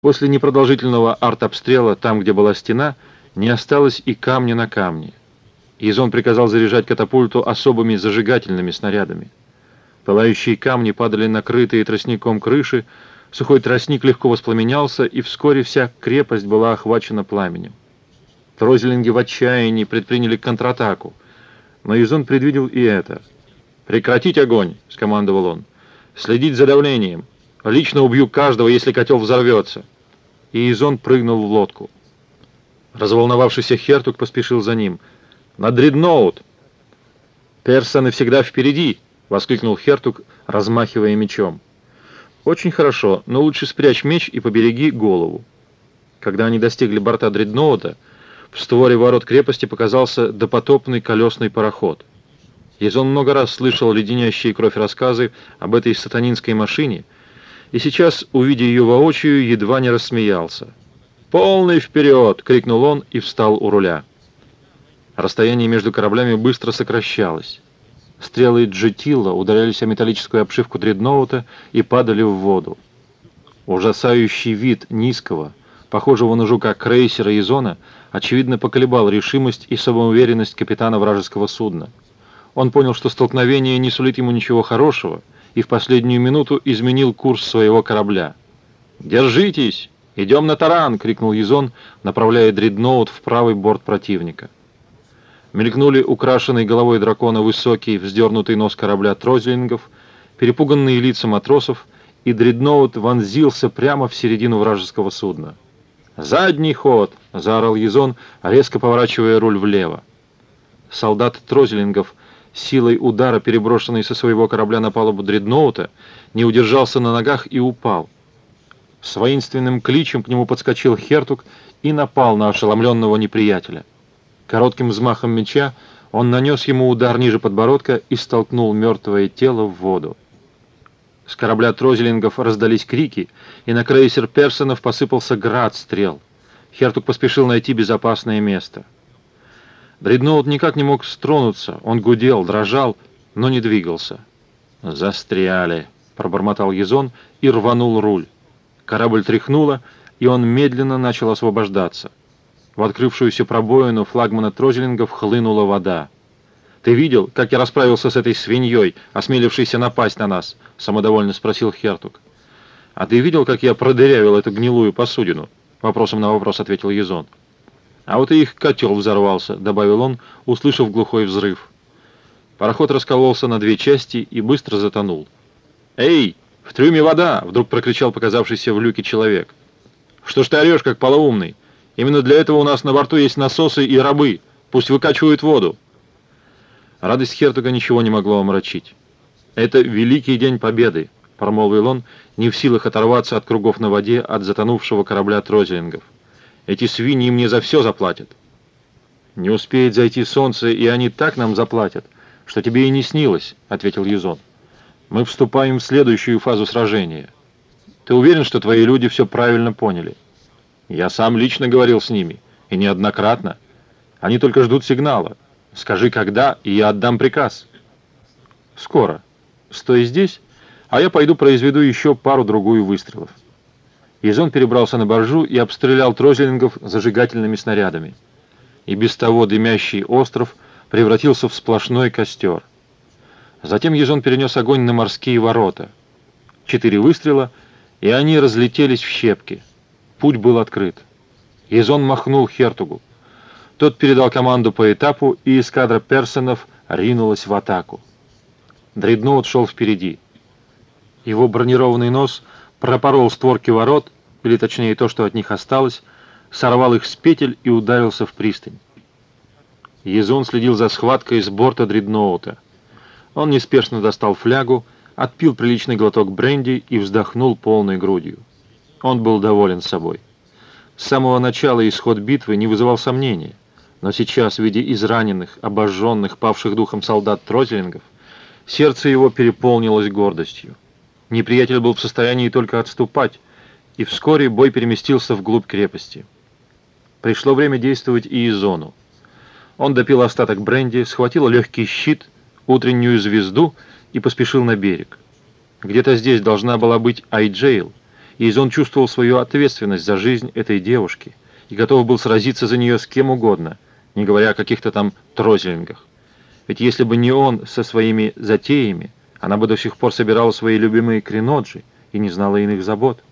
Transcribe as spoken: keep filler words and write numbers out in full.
После непродолжительного артобстрела, там, где была стена, не осталось и камня на камне. Язон приказал заряжать катапульту особыми зажигательными снарядами. Пылающие камни падали на крытые тростником крыши, сухой тростник легко воспламенялся, и вскоре вся крепость была охвачена пламенем. Трозелинги в отчаянии предприняли контратаку, но Язон предвидел и это. «Прекратить огонь!» — скомандовал он. «Следить за давлением! Лично убью каждого, если котел взорвется!» И Язон прыгнул в лодку. Разволновавшийся Хертуг поспешил за ним. «На дредноут!» «Персоны всегда впереди!» — воскликнул Хертуг, размахивая мечом. «Очень хорошо, но лучше спрячь меч и побереги голову». Когда они достигли борта дредноута, в створе ворот крепости показался допотопный колесный пароход. Язон много раз слышал леденящие кровь рассказы об этой сатанинской машине, и сейчас, увидя ее воочию, едва не рассмеялся. «Полный вперед!» — крикнул он и встал у руля. Расстояние между кораблями быстро сокращалось. Стрелы Джетилла ударялись о металлическую обшивку дредноута и падали в воду. Ужасающий вид низкого, похожего на жука крейсера Язона, очевидно поколебал решимость и самоуверенность капитана вражеского судна. Он понял, что столкновение не сулит ему ничего хорошего, и в последнюю минуту изменил курс своего корабля. «Держитесь! Идем на таран!» — крикнул Язон, направляя дредноут в правый борт противника. Мелькнули украшенный головой дракона высокий, вздернутый нос корабля трозелингов, перепуганные лица матросов, и дредноут вонзился прямо в середину вражеского судна. «Задний ход!» — заорал Язон, резко поворачивая руль влево. Солдат трозелингов, силой удара, переброшенный со своего корабля на палубу дредноута, не удержался на ногах и упал. С воинственным кличем к нему подскочил Хертуг и напал на ошеломленного неприятеля. Коротким взмахом меча он нанес ему удар ниже подбородка и столкнул мертвое тело в воду. С корабля трозелингов раздались крики, и на крейсер Персонов посыпался град стрел. Хертуг поспешил найти безопасное место. Дредноут никак не мог стронуться, он гудел, дрожал, но не двигался. «Застряли», — пробормотал Язон и рванул руль. Корабль тряхнуло, и он медленно начал освобождаться. В открывшуюся пробоину флагмана трозелингов хлынула вода. «Ты видел, как я расправился с этой свиньей, осмелившейся напасть на нас?» — самодовольно спросил Хертуг. «А ты видел, как я продырявил эту гнилую посудину?» — вопросом на вопрос ответил Язон. «А вот и их котел взорвался», — добавил он, услышав глухой взрыв. Пароход раскололся на две части и быстро затонул. «Эй, в трюме вода!» — вдруг прокричал показавшийся в люке человек. «Что ж ты орешь, как полоумный? Именно для этого у нас на борту есть насосы и рабы. Пусть выкачивают воду». Радость Хертуга ничего не могло омрачить. «Это великий день победы», — промолвил он, не в силах оторваться от кругов на воде от затонувшего корабля трозелингов. «Эти свиньи мне за все заплатят». «Не успеет зайти солнце, и они так нам заплатят, что тебе и не снилось», — ответил Язон. «Мы вступаем в следующую фазу сражения. Ты уверен, что твои люди все правильно поняли?» «Я сам лично говорил с ними, и неоднократно. Они только ждут сигнала. Скажи, когда, и я отдам приказ». «Скоро. Стой здесь, а я пойду произведу еще пару-другую выстрелов». Язон перебрался на баржу и обстрелял трозелингов зажигательными снарядами. И без того дымящий остров превратился в сплошной костер. Затем Язон перенес огонь на морские ворота. Четыре выстрела, и они разлетелись в щепки. Путь был открыт. Язон махнул Хертугу. Тот передал команду по этапу, и эскадра персонов ринулась в атаку. Дредноут шел впереди. Его бронированный нос пропорол створки ворот, или точнее то, что от них осталось, сорвал их с петель и ударился в пристань. Язон следил за схваткой с борта дредноута. Он неспешно достал флягу, отпил приличный глоток бренди и вздохнул полной грудью. Он был доволен собой. С самого начала исход битвы не вызывал сомнения, но сейчас, видя израненных, обожженных, павших духом солдат трозелингов, сердце его переполнилось гордостью. Неприятель был в состоянии только отступать, и вскоре бой переместился вглубь крепости. Пришло время действовать и Язону. Он допил остаток бренди, схватил легкий щит, утреннюю звезду и поспешил на берег. Где-то здесь должна была быть Айджейл, Изон чувствовал свою ответственность за жизнь этой девушки и готов был сразиться за нее с кем угодно, не говоря о каких-то там троzelингах. Ведь если бы не он со своими затеями, она бы до сих пор собирала свои любимые креноджи и не знала иных забот.